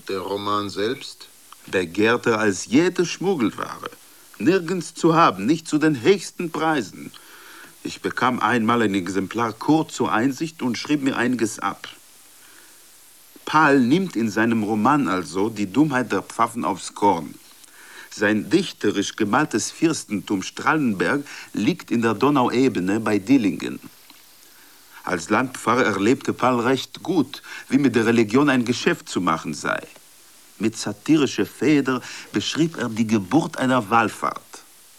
Und der Roman selbst? Begehrter als jede Schmuggelware. Nirgends zu haben, nicht zu den höchsten Preisen. Ich bekam einmal ein Exemplar kurz zur Einsicht und schrieb mir einiges ab. Pahl nimmt in seinem Roman also die Dummheit der Pfaffen aufs Korn. Sein dichterisch gemaltes Fürstentum Strahlenberg liegt in der Donauebene bei Dillingen. Als Landpfarrer erlebte Pahl recht gut, wie mit der Religion ein Geschäft zu machen sei. Mit satirischer Feder beschrieb er die Geburt einer Wallfahrt.